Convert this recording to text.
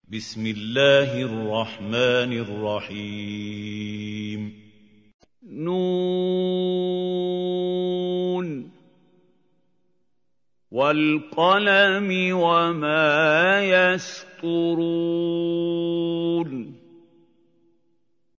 بسم الله الرحمن الرحيم ن والقلم وما يسطرون